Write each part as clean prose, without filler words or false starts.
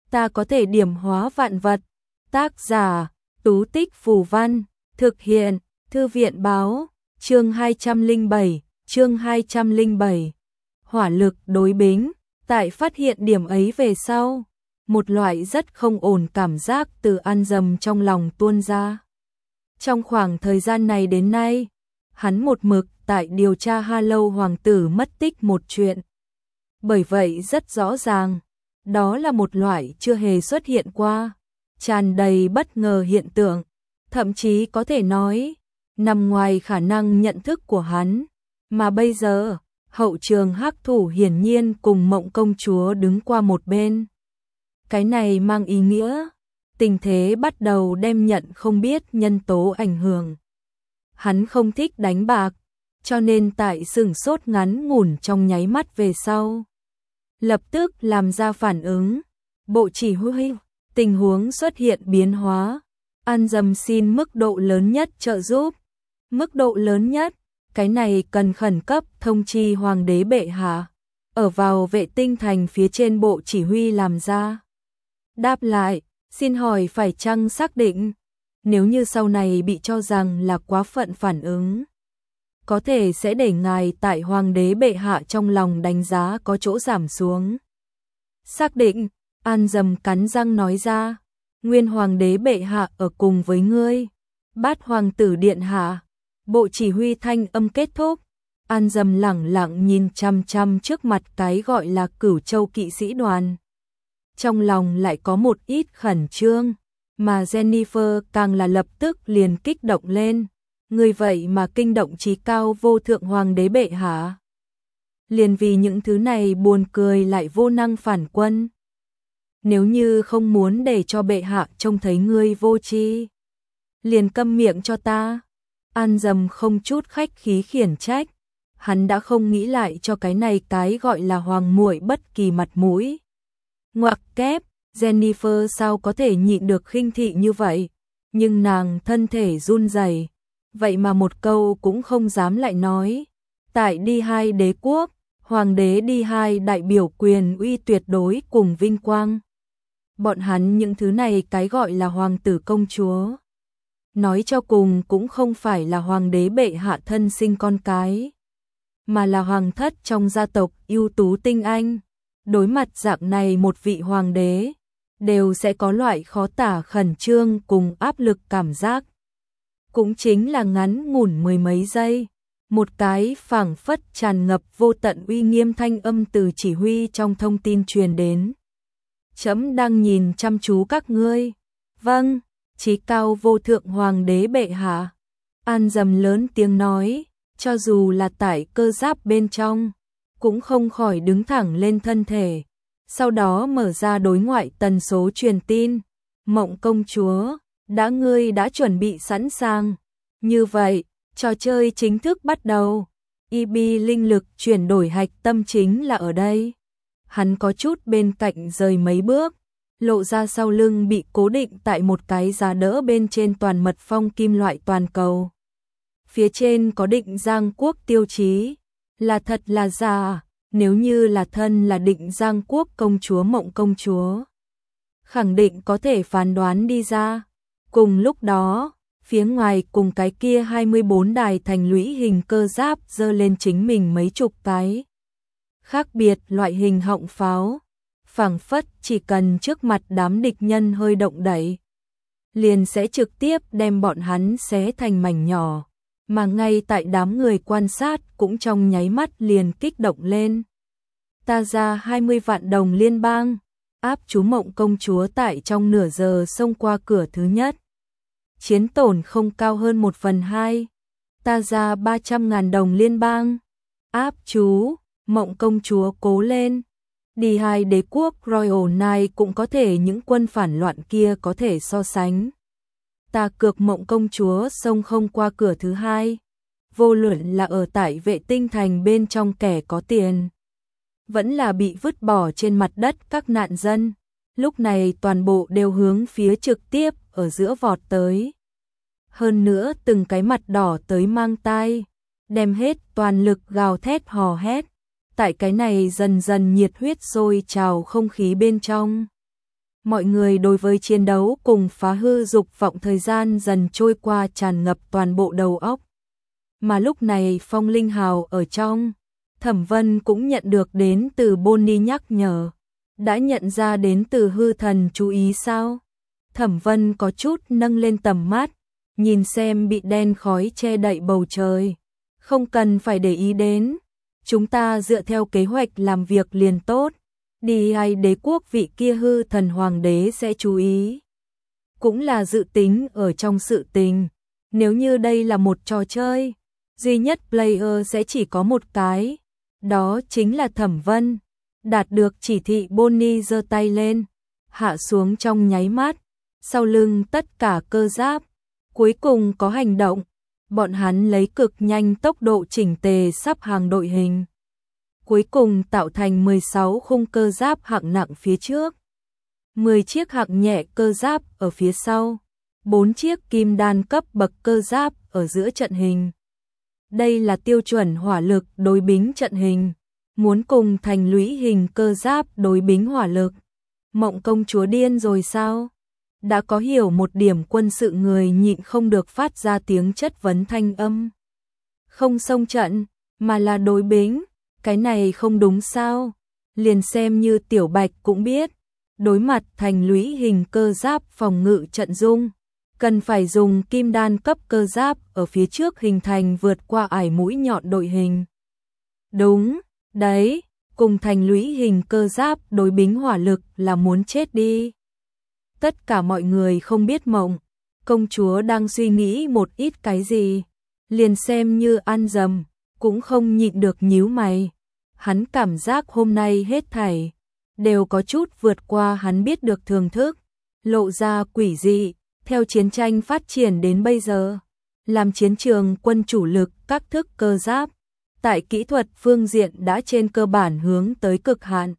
ta có thể điểm hóa vạn vật. Tác giả, Tú Tích Phù Văn, thực hiện, Thư viện báo, chương 207. Hỏa lực đối bính, tại phát hiện điểm ấy về sau, một loại rất không ổn cảm giác từ An Dầm trong lòng tuôn ra. Trong khoảng thời gian này đến nay, hắn một mực tại điều tra Ha Lâu hoàng tử mất tích một chuyện. Bởi vậy rất rõ ràng, đó là một loại chưa hề xuất hiện qua, tràn đầy bất ngờ hiện tượng, thậm chí có thể nói, nằm ngoài khả năng nhận thức của hắn. Mà bây giờ, hậu trường hắc thủ hiển nhiên cùng Mộng công chúa đứng qua một bên. Cái này mang ý nghĩa, tình thế bắt đầu đem nhận không biết nhân tố ảnh hưởng. Hắn không thích đánh bạc, cho nên tại sửng sốt ngắn ngủn trong nháy mắt về sau, lập tức làm ra phản ứng. Bộ chỉ huy, tình huống xuất hiện biến hóa. An Dầm xin mức độ lớn nhất trợ giúp. Mức độ lớn nhất, cái này cần khẩn cấp thông chi hoàng đế bệ hạ. Ở vào Vệ Tinh Thành phía trên bộ chỉ huy làm ra. Đáp lại, xin hỏi phải chăng xác định, nếu như sau này bị cho rằng là quá phận phản ứng, có thể sẽ để ngài tại hoàng đế bệ hạ trong lòng đánh giá có chỗ giảm xuống. Xác định, An Dầm cắn răng nói ra, nguyên hoàng đế bệ hạ ở cùng với ngươi. Bát hoàng tử điện hạ. Bộ chỉ huy thanh âm kết thúc, An Dầm lẳng lặng nhìn chăm chăm trước mặt cái gọi là Cửu Châu kỵ sĩ đoàn. Trong lòng lại có một ít khẩn trương, mà Jennifer càng là lập tức liền kích động lên. Người vậy mà kinh động trí cao vô thượng hoàng đế bệ hạ. Liền vì những thứ này buồn cười lại vô năng phản quân. Nếu như không muốn để cho bệ hạ trông thấy ngươi vô tri, liền câm miệng cho ta. An Dầm không chút khách khí khiển trách, hắn đã không nghĩ lại cho cái này cái gọi là hoàng muội bất kỳ mặt mũi. Ngoặc kép, Jennifer sao có thể nhịn được khinh thị như vậy, nhưng nàng thân thể run rẩy, vậy mà một câu cũng không dám lại nói. Tại đi hai đế quốc, hoàng đế đi hai đại biểu quyền uy tuyệt đối cùng vinh quang. Bọn hắn những thứ này cái gọi là hoàng tử công chúa, nói cho cùng cũng không phải là hoàng đế bệ hạ thân sinh con cái, mà là hoàng thất trong gia tộc ưu tú tinh anh. Đối mặt dạng này một vị hoàng đế, đều sẽ có loại khó tả khẩn trương cùng áp lực cảm giác. Cũng chính là ngắn ngủn mười mấy giây, một cái phảng phất tràn ngập vô tận uy nghiêm thanh âm từ chỉ huy trong thông tin truyền đến. Chấm đang nhìn chăm chú các ngươi. Vâng, chí cao vô thượng hoàng đế bệ hạ. An Dầm lớn tiếng nói, cho dù là tại cơ giáp bên trong, cũng không khỏi đứng thẳng lên thân thể. Sau đó mở ra đối ngoại tần số truyền tin. Mộng công chúa, ngươi đã chuẩn bị sẵn sàng. Như vậy, trò chơi chính thức bắt đầu. EB linh lực chuyển đổi hạch tâm chính là ở đây. Hắn có chút bên cạnh rời mấy bước, lộ ra sau lưng bị cố định tại một cái giá đỡ bên trên toàn mật phong kim loại toàn cầu. Phía trên có định Giang Quốc tiêu chí, là thật là giả. Nếu như là thân là định Giang Quốc công chúa Mộng công chúa, khẳng định có thể phán đoán đi ra. Cùng lúc đó, phía ngoài cùng cái kia 24 đài thành lũy hình cơ giáp dơ lên chính mình mấy chục cái khác biệt loại hình họng pháo, phảng phất chỉ cần trước mặt đám địch nhân hơi động đậy, liền sẽ trực tiếp đem bọn hắn xé thành mảnh nhỏ, mà ngay tại đám người quan sát cũng trong nháy mắt liền kích động lên. Ta ra 20 vạn đồng liên bang, áp chú Mộng công chúa tại trong nửa giờ xông qua cửa thứ nhất. Chiến tổn không cao hơn 1/2. Ta ra 300.000 đồng liên bang, áp chú Mộng công chúa cố lên. Đi hai đế quốc Royal Knight cũng có thể những quân phản loạn kia có thể so sánh. Ta cược Mộng công chúa xông không qua cửa thứ hai. Vô luận là ở tại Vệ Tinh Thành bên trong kẻ có tiền, vẫn là bị vứt bỏ trên mặt đất các nạn dân, lúc này toàn bộ đều hướng phía trực tiếp ở giữa vọt tới. Hơn nữa từng cái mặt đỏ tới mang tai, đem hết toàn lực gào thét hò hét. Tại cái này dần dần nhiệt huyết sôi trào không khí bên trong, Mọi người đối với chiến đấu cùng phá hư dục vọng thời gian dần trôi qua tràn ngập toàn bộ đầu óc. Mà lúc này Phong Linh Hào ở trong, Thẩm Vân cũng nhận được đến từ Bonnie nhắc nhở. Đã nhận ra đến từ hư thần chú ý sao? Thẩm Vân có chút nâng lên tầm mắt, nhìn xem bị đen khói che đậy bầu trời. Không cần phải để ý đến, chúng ta dựa theo kế hoạch làm việc liền tốt. Đi hay đế quốc vị kia hư thần hoàng đế sẽ chú ý. Cũng là dự tính ở trong sự tình. Nếu như đây là một trò chơi, duy nhất player sẽ chỉ có một cái. Đó chính là Thẩm Vân. Đạt được chỉ thị Bonnie giơ tay lên, hạ xuống trong nháy mắt. Sau lưng tất cả cơ giáp, cuối cùng có hành động. Bọn hắn lấy cực nhanh tốc độ chỉnh tề sắp hàng đội hình. Cuối cùng tạo thành 16 khung cơ giáp hạng nặng phía trước, 10 chiếc hạng nhẹ cơ giáp ở phía sau, 4 chiếc kim đan cấp bậc cơ giáp ở giữa trận hình. Đây là tiêu chuẩn hỏa lực đối bính trận hình, muốn cùng thành lũy hình cơ giáp đối bính hỏa lực. Mộng công chúa điên rồi sao? Đã có hiểu một điểm quân sự người nhịn không được phát ra tiếng chất vấn thanh âm. Không xông trận, mà là đối bính. Cái này không đúng sao? Liền xem như Tiểu Bạch cũng biết, đối mặt thành lũy hình cơ giáp phòng ngự trận dung, cần phải dùng kim đan cấp cơ giáp ở phía trước hình thành vượt qua ải mũi nhọn đội hình. Đúng, đấy, cùng thành lũy hình cơ giáp đối bính hỏa lực là muốn chết đi. Tất cả mọi người không biết Mộng công chúa đang suy nghĩ một ít cái gì, liền xem như ăn dầm, cũng không nhịn được nhíu mày. Hắn cảm giác hôm nay hết thảy đều có chút vượt qua hắn biết được thưởng thức, lộ ra quỷ dị. Theo chiến tranh phát triển đến bây giờ, làm chiến trường quân chủ lực các thức cơ giáp, tại kỹ thuật phương diện đã trên cơ bản hướng tới cực hạn.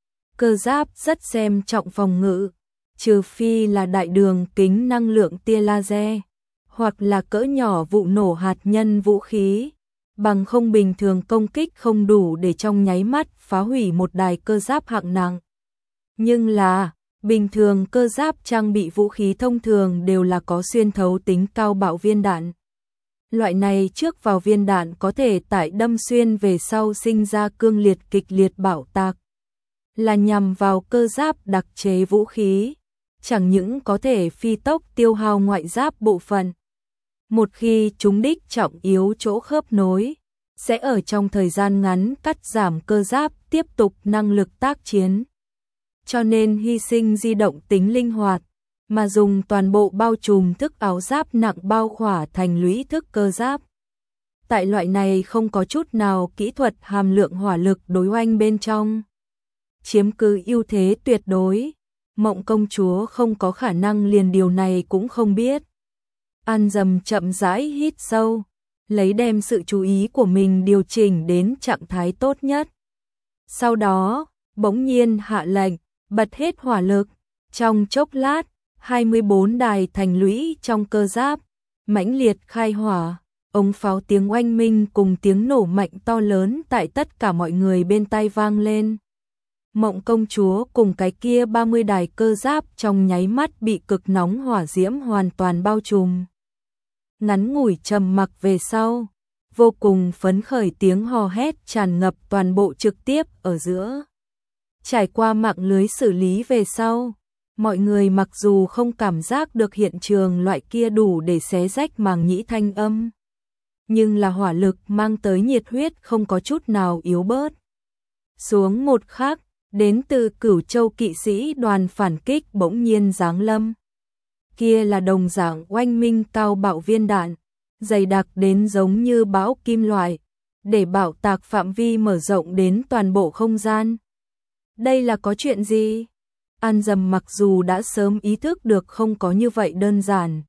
Cơ giáp rất xem trọng phòng ngự, trừ phi là đại đường kính năng lượng tia laser, hoặc là cỡ nhỏ vụ nổ hạt nhân vũ khí, bằng không bình thường công kích không đủ để trong nháy mắt phá hủy một đài cơ giáp hạng nặng. Nhưng là, bình thường cơ giáp trang bị vũ khí thông thường đều là có xuyên thấu tính cao bạo viên đạn. Loại này trước vào viên đạn có thể tại đâm xuyên về sau sinh ra cương liệt kịch liệt bạo tạc, là nhằm vào cơ giáp đặc chế vũ khí, chẳng những có thể phi tốc tiêu hao ngoại giáp bộ phận. Một khi trúng đích trọng yếu chỗ khớp nối, sẽ ở trong thời gian ngắn cắt giảm cơ giáp tiếp tục năng lực tác chiến. Cho nên hy sinh di động tính linh hoạt, mà dùng toàn bộ bao trùm thức áo giáp nặng bao khỏa thành lũy thức cơ giáp. Tại loại này không có chút nào kỹ thuật hàm lượng hỏa lực đối oanh bên trong, chiếm cứ ưu thế tuyệt đối. Mộng công chúa không có khả năng liền điều này cũng không biết. An Dầm chậm rãi hít sâu, lấy đem sự chú ý của mình điều chỉnh đến trạng thái tốt nhất. Sau đó, bỗng nhiên hạ lệnh, bật hết hỏa lực. Trong chốc lát, 24 đài thành lũy trong cơ giáp mãnh liệt khai hỏa, ống pháo tiếng oanh minh cùng tiếng nổ mạnh to lớn tại tất cả mọi người bên tai vang lên. Mộng công chúa cùng cái kia 30 đài cơ giáp trong nháy mắt bị cực nóng hỏa diễm hoàn toàn bao trùm. Ngắn ngủi trầm mặc về sau, vô cùng phấn khởi tiếng hò hét tràn ngập toàn bộ trực tiếp ở giữa. Trải qua mạng lưới xử lý về sau, mọi người mặc dù không cảm giác được hiện trường loại kia đủ để xé rách màng nhĩ thanh âm, nhưng là hỏa lực mang tới nhiệt huyết không có chút nào yếu bớt. Xuống một khắc, đến từ Cửu Châu kỵ sĩ đoàn phản kích bỗng nhiên giáng lâm. Kia là đồng dạng oanh minh cao bạo viên đạn, dày đặc đến giống như bão kim loại, để bạo tạc phạm vi mở rộng đến toàn bộ không gian. Đây là có chuyện gì? An Dầm mặc dù đã sớm ý thức được không có như vậy đơn giản,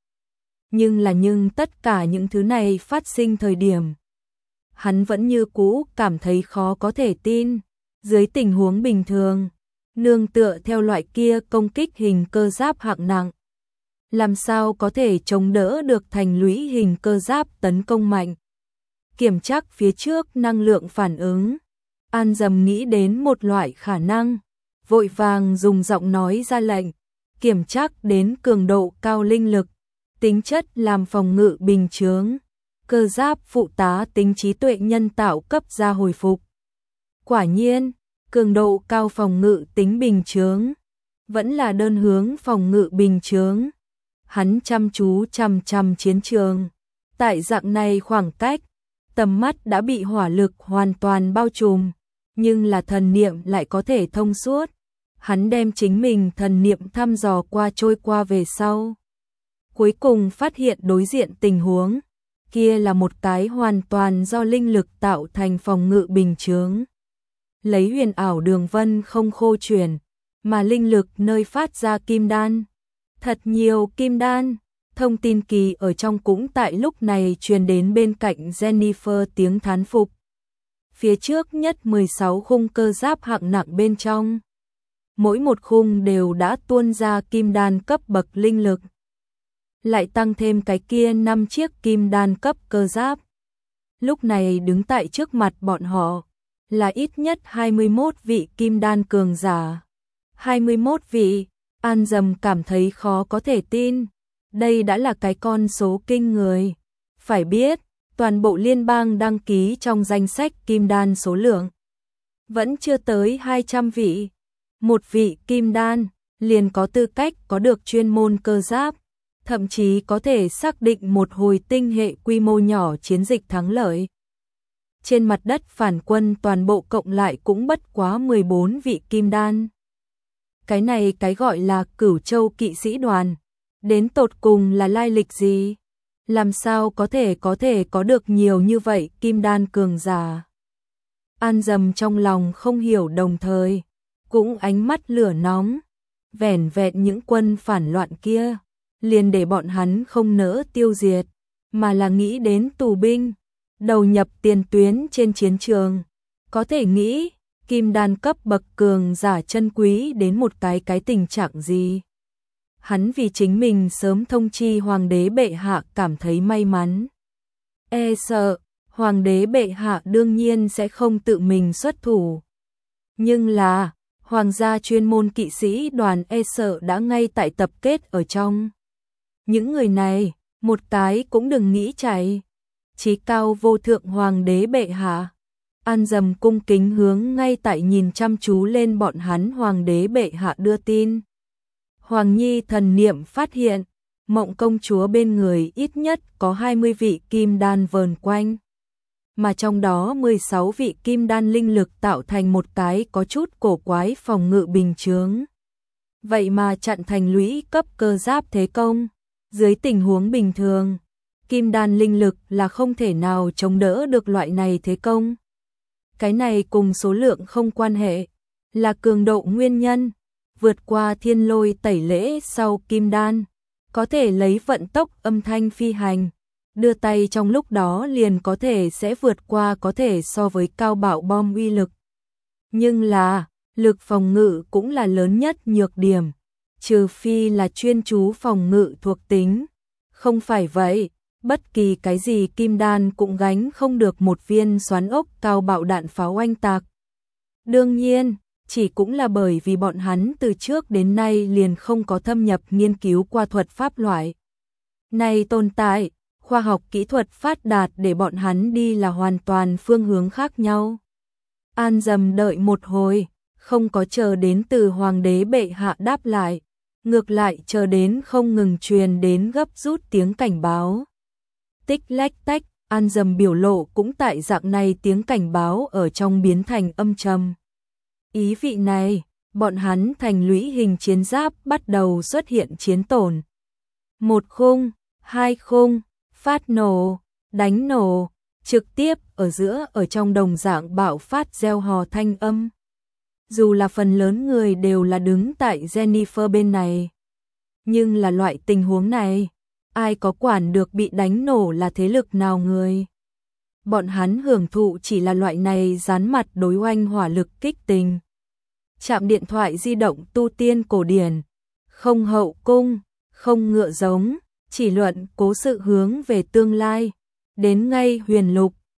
nhưng tất cả những thứ này phát sinh thời điểm, hắn vẫn như cũ cảm thấy khó có thể tin. Dưới tình huống bình thường, nương tựa theo loại kia công kích hình cơ giáp hạng nặng, làm sao có thể chống đỡ được thành lũy hình cơ giáp tấn công mạnh. Kiểm tra phía trước năng lượng phản ứng, An Dầm nghĩ đến một loại khả năng, vội vàng dùng giọng nói ra lệnh, kiểm trắc đến cường độ cao linh lực, tính chất làm phòng ngự bình chướng, cơ giáp phụ tá tính trí tuệ nhân tạo cấp ra hồi phục. Quả nhiên, cường độ cao phòng ngự tính bình chướng, vẫn là đơn hướng phòng ngự bình chướng. Hắn chăm chú chằm chằm chiến trường. Tại dạng này khoảng cách, tầm mắt đã bị hỏa lực hoàn toàn bao trùm, nhưng là thần niệm lại có thể thông suốt. Hắn đem chính mình thần niệm thăm dò qua trôi qua về sau. Cuối cùng phát hiện đối diện tình huống, kia là một cái hoàn toàn do linh lực tạo thành phòng ngự bình chướng. Lấy huyền ảo đường vân không khô chuyển, mà linh lực nơi phát ra kim đan. Thật nhiều kim đan, thông tin kỳ ở trong cũng tại lúc này truyền đến bên cạnh Jennifer tiếng thán phục. Phía trước nhất 16 khung cơ giáp hạng nặng bên trong. Mỗi một khung đều đã tuôn ra kim đan cấp bậc linh lực. Lại tăng thêm cái kia 5 chiếc kim đan cấp cơ giáp. Lúc này đứng tại trước mặt bọn họ là ít nhất 21 vị kim đan cường giả. 21 vị, An Dầm cảm thấy khó có thể tin. Đây đã là cái con số kinh người. Phải biết, toàn bộ liên bang đăng ký trong danh sách kim đan số lượng vẫn chưa tới 200 vị. Một vị kim đan liền có tư cách có được chuyên môn cơ giáp, thậm chí có thể xác định một hồi tinh hệ quy mô nhỏ chiến dịch thắng lợi. Trên mặt đất phản quân toàn bộ cộng lại cũng bất quá 14 vị kim đan. Cái này cái gọi là Cửu Châu kỵ sĩ đoàn, đến tột cùng là lai lịch gì? Làm sao có thể có được nhiều như vậy kim đan cường giả? An Dầm trong lòng không hiểu, đồng thời cũng ánh mắt lửa nóng. Vẻn vẹn những quân phản loạn kia, liền để bọn hắn không nỡ tiêu diệt, mà là nghĩ đến tù binh, đầu nhập tiền tuyến trên chiến trường. Có thể nghĩ, kim đan cấp bậc cường giả chân quý đến một cái tình trạng gì. Hắn vì chính mình sớm thông chi hoàng đế bệ hạ cảm thấy may mắn. E sợ, hoàng đế bệ hạ đương nhiên sẽ không tự mình xuất thủ. Nhưng là, hoàng gia chuyên môn kỵ sĩ đoàn e sợ đã ngay tại tập kết ở trong. Những người này, một cái cũng đừng nghĩ chạy. Chí cao vô thượng hoàng đế bệ hạ. An Dầm cung kính hướng ngay tại nhìn chăm chú lên bọn hắn hoàng đế bệ hạ đưa tin. Hoàng Nhi thần niệm phát hiện, Mộng công chúa bên người ít nhất có 20 vị kim đan vờn quanh. Mà trong đó 16 vị kim đan linh lực tạo thành một cái có chút cổ quái phòng ngự bình chướng. Vậy mà chặn thành lũy cấp cơ giáp thế công. Dưới tình huống bình thường, kim đan linh lực là không thể nào chống đỡ được loại này thế công. Cái này cùng số lượng không quan hệ, là cường độ nguyên nhân. Vượt qua thiên lôi tẩy lễ sau kim đan, có thể lấy vận tốc âm thanh phi hành, đưa tay trong lúc đó liền có thể sẽ vượt qua có thể so với cao bạo bom uy lực. Nhưng là, lực phòng ngự cũng là lớn nhất nhược điểm, trừ phi là chuyên chú phòng ngự thuộc tính. Không phải vậy, bất kỳ cái gì kim đan cũng gánh không được một viên xoắn ốc cao bạo đạn pháo oanh tạc. Đương nhiên, chỉ cũng là bởi vì bọn hắn từ trước đến nay liền không có thâm nhập nghiên cứu qua thuật pháp loại này tồn tại, khoa học kỹ thuật phát đạt để bọn hắn đi là hoàn toàn phương hướng khác nhau. An Dầm đợi một hồi, không có chờ đến từ hoàng đế bệ hạ đáp lại, ngược lại chờ đến không ngừng truyền đến gấp rút tiếng cảnh báo. Tích lách tách, An Dầm biểu lộ cũng tại dạng này tiếng cảnh báo ở trong biến thành âm trầm. Ý vị này, bọn hắn thành lũy hình chiến giáp bắt đầu xuất hiện chiến tổn. Một khung, hai khung, phát nổ, đánh nổ, trực tiếp ở giữa ở trong đồng dạng bạo phát reo hò thanh âm. Dù là phần lớn người đều là đứng tại Jennifer bên này, nhưng là loại tình huống này, ai có quản được bị đánh nổ là thế lực nào người. Bọn hắn hưởng thụ chỉ là loại này dán mặt đối oanh hỏa lực kích tình. Chạm điện thoại di động tu tiên cổ điển, không hậu cung, không ngựa giống, chỉ luận cố sự hướng về tương lai, đến ngay huyền lục,